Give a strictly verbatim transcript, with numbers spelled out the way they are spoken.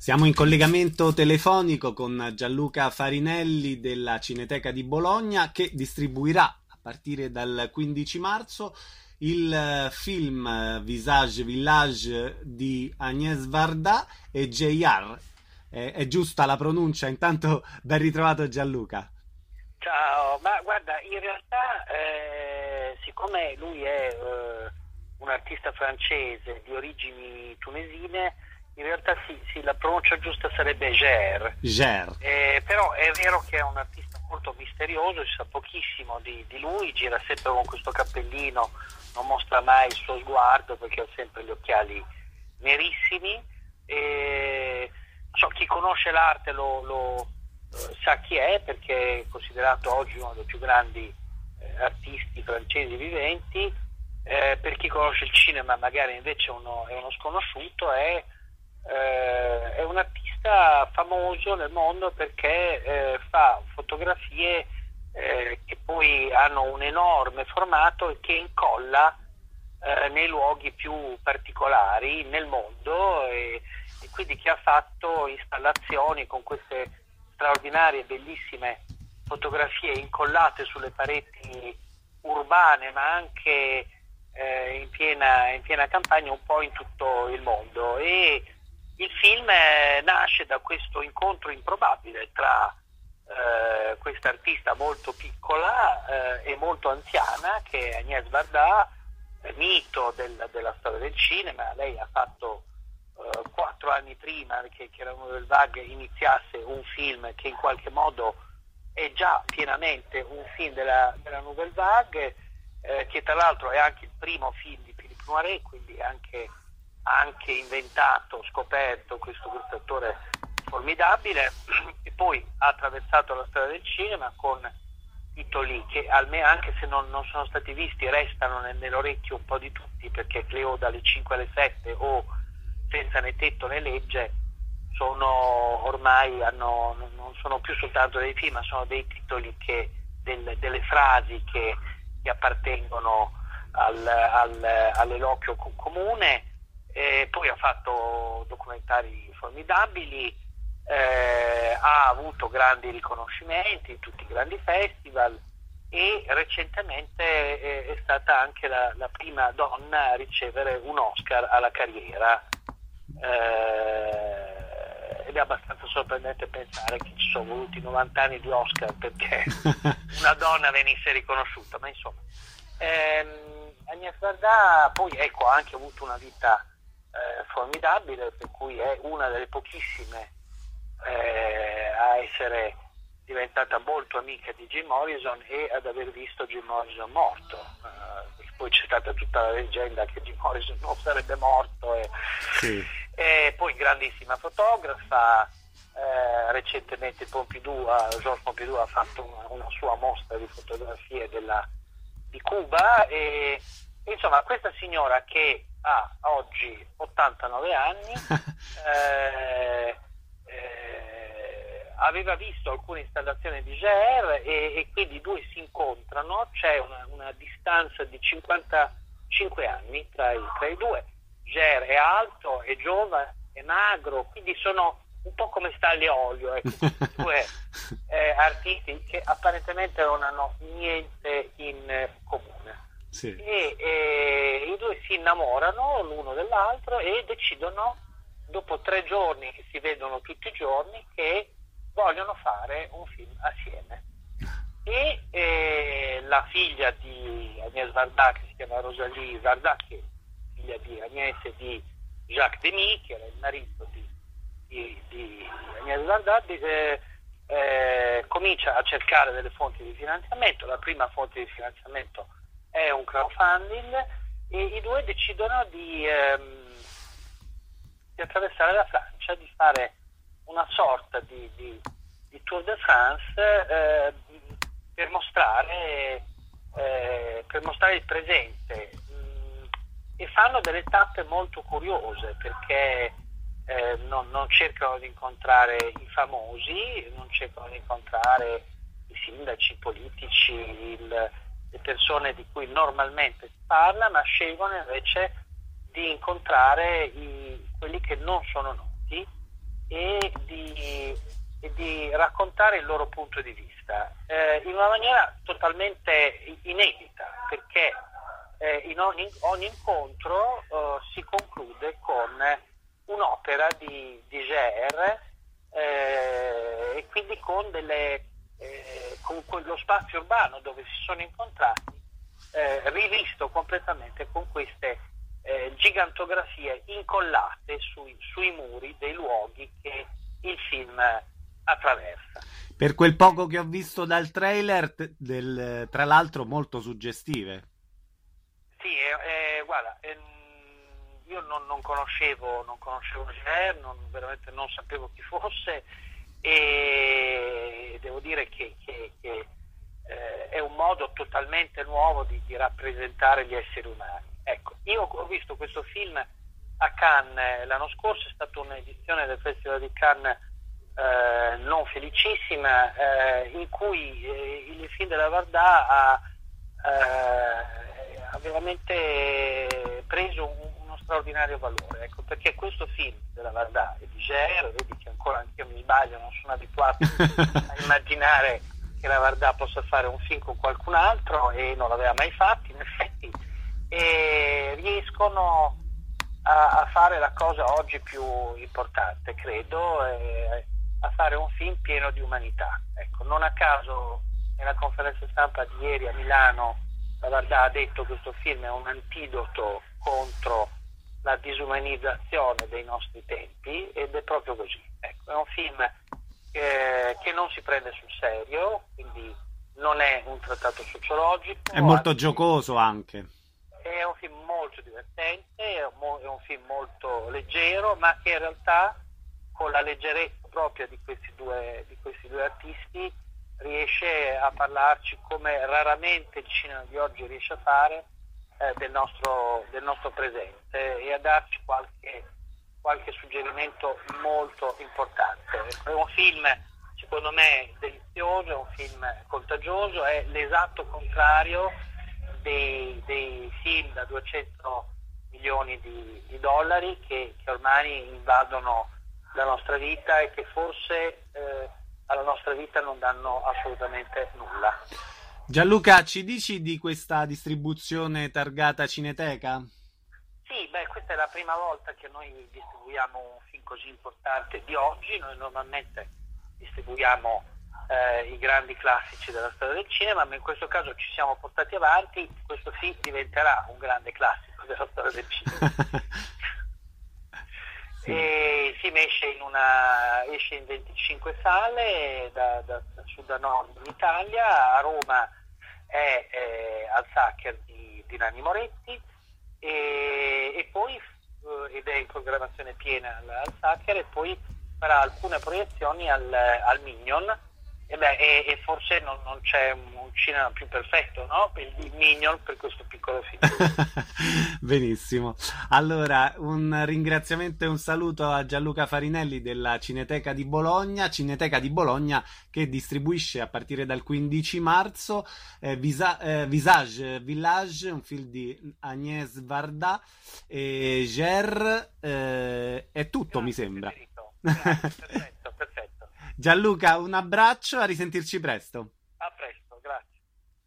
Siamo in collegamento telefonico con Gianluca Farinelli della Cineteca di Bologna, che distribuirà a partire dal quindici marzo il film Visage Village di Agnès Varda e J R. È, è giusta la pronuncia? Intanto ben ritrovato Gianluca. Ciao, ma guarda, in realtà eh, siccome lui è eh, un artista francese di origini tunisine, in realtà sì, sì, la pronuncia giusta sarebbe Ger. Ger. Eh, però è vero che è un artista molto misterioso, si sa pochissimo di, di lui, gira sempre con questo cappellino, non mostra mai il suo sguardo perché ha sempre gli occhiali nerissimi. E, so, chi conosce l'arte lo, lo eh, sa chi è, perché è considerato oggi uno dei più grandi eh, artisti francesi viventi. Eh, per chi conosce il cinema magari invece uno, è uno sconosciuto. È Eh, è un artista famoso nel mondo perché eh, fa fotografie eh, che poi hanno un enorme formato e che incolla eh, nei luoghi più particolari nel mondo, e, e quindi che ha fatto installazioni con queste straordinarie, bellissime fotografie incollate sulle pareti urbane, ma anche eh, in piena, in piena campagna un po' in tutto il mondo. E il film eh, nasce da questo incontro improbabile tra eh, questa artista molto piccola eh, e molto anziana, che è Agnès Varda, eh, mito del, della storia del cinema. Lei ha fatto eh, quattro anni prima che, che la Nouvelle Vague iniziasse un film che in qualche modo è già pienamente un film della, della Nouvelle Vague, eh, che tra l'altro è anche il primo film di Philippe Noiret, quindi anche anche inventato, scoperto questo, questo attore formidabile, e poi ha attraversato la storia del cinema con titoli che, almeno anche se non, non sono stati visti, restano nel, nell'orecchio un po' di tutti, perché Cleo dalle cinque alle sette o Senza né tetto né legge sono ormai, hanno, non sono più soltanto dei film, ma sono dei titoli che, del, delle frasi che, che appartengono al, al, all'eloquio comune. E poi ha fatto documentari formidabili, eh, ha avuto grandi riconoscimenti in tutti i grandi festival, e recentemente eh, è stata anche la, la prima donna a ricevere un Oscar alla carriera, eh, ed è abbastanza sorprendente pensare che ci sono voluti novanta anni di Oscar perché una donna venisse riconosciuta, ma insomma. ehm, Agnès Varda poi ecco, ha anche avuto una vita Eh, formidabile, per cui è una delle pochissime eh, a essere diventata molto amica di Jim Morrison e ad aver visto Jim Morrison morto. Eh, poi c'è stata tutta la leggenda che Jim Morrison non sarebbe morto, e, Sì. e poi grandissima fotografa. Eh, recentemente il Pompidou, Georges Pompidou ha fatto una, una sua mostra di fotografie della, di Cuba, e insomma questa signora che ha oggi ottantanove anni eh, eh, aveva visto alcune installazioni di Ger, e, e quindi i due si incontrano. C'è una, una distanza di cinquantacinque anni tra i, tra i due. Ger è alto, è giovane, è magro, quindi sono un po' come Stanley e Olio, ecco, due eh, artisti che apparentemente non hanno niente in comune. Sì. E, e i due si innamorano l'uno dell'altro e decidono, dopo tre giorni che si vedono tutti i giorni, che vogliono fare un film assieme. E eh, la figlia di Agnès Varda, che si chiama Rosalie Varda, che è figlia di Agnès e di Jacques Demy, che era il marito di, di, di Agnès Varda, eh, eh, comincia a cercare delle fonti di finanziamento. La prima fonte di finanziamento è un crowdfunding, e i due decidono di, ehm, di attraversare la Francia, di fare una sorta di, di, di Tour de France eh, per mostrare eh, per mostrare il presente, mm, e fanno delle tappe molto curiose, perché eh, non, non cercano di incontrare i famosi, non cercano di incontrare i sindaci, i politici, il le persone di cui normalmente si parla, ma scelgono invece di incontrare i, quelli che non sono noti, e di, e di raccontare il loro punto di vista eh, in una maniera totalmente inedita, perché eh, in ogni, ogni incontro eh, si conclude con un'opera di, di Ger eh, e quindi con, delle, eh, con quello spazio urbano dove si sono incontrati eh, rivisto completamente con queste eh, gigantografie incollate sui, sui muri dei luoghi che il film attraversa. Per quel poco che ho visto dal trailer, t- del, tra l'altro molto suggestive. Sì, eh, eh, guarda, ehm, io non, non conoscevo, non conoscevo Ger, non, veramente non sapevo chi fosse e devo dire che, che, che eh, è un modo totalmente nuovo di, di rappresentare gli esseri umani. Ecco, io ho visto questo film a Cannes l'anno scorso, è stata un'edizione del Festival di Cannes eh, non felicissima, eh, in cui eh, il film della Vardà ha, eh, ha veramente preso un, uno straordinario valore, ecco, perché questo film della Vardà e di Ger, vedi che ancora anch'io mi sbaglio, non sono abituato a immaginare che la Vardà possa fare un film con qualcun altro e non l'aveva mai fatto, in effetti, e riescono a, a fare la cosa oggi più importante, credo, eh, a fare un film pieno di umanità. Ecco, non a caso nella conferenza stampa di ieri a Milano la Vardà ha detto che questo film è un antidoto contro la disumanizzazione dei nostri tempi, ed è proprio così. Ecco, è un film eh, che non si prende sul serio, quindi non è un trattato sociologico. È molto anzi, giocoso anche. È un film molto divertente, è un, mo- è un film molto leggero, ma che in realtà con la leggerezza propria di questi due, di questi due artisti riesce a parlarci come raramente il cinema di oggi riesce a fare eh, del, nostro, del nostro presente e a darci qualche, qualche suggerimento molto importante. È un film secondo me delizioso, è un film contagioso, è l'esatto contrario dei, dei film da duecento milioni di, di dollari che, che ormai invadono la nostra vita e che forse eh, alla nostra vita non danno assolutamente nulla. Gianluca, ci dici di questa distribuzione targata Cineteca? Sì, beh, questa è la prima volta che noi distribuiamo un film così importante di oggi. Noi normalmente distribuiamo eh, i grandi classici della storia del cinema, ma in questo caso ci siamo portati avanti. Questo film diventerà un grande classico della storia del cinema. Sì. E il film esce in, una, esce in venticinque sale da, da, da sud a nord in Italia. A Roma è, è al Sacher di, di Nanni Moretti e, e poi ed è in programmazione piena al, al Sacher, e poi farà alcune proiezioni al, al Mignon. E, beh, e, e forse non, non c'è un cinema più perfetto, no? Per il Mignon, per questo piccolo film. Benissimo. Allora, un ringraziamento e un saluto a Gianluca Farinelli della Cineteca di Bologna, Cineteca di Bologna che distribuisce a partire dal quindici marzo eh, Visa- eh, Visage Village, un film di Agnès Varda e Ger. Eh, è tutto, Grazie, mi sembra. Grazie, perfetto, perfetto. Gianluca, un abbraccio, a risentirci presto.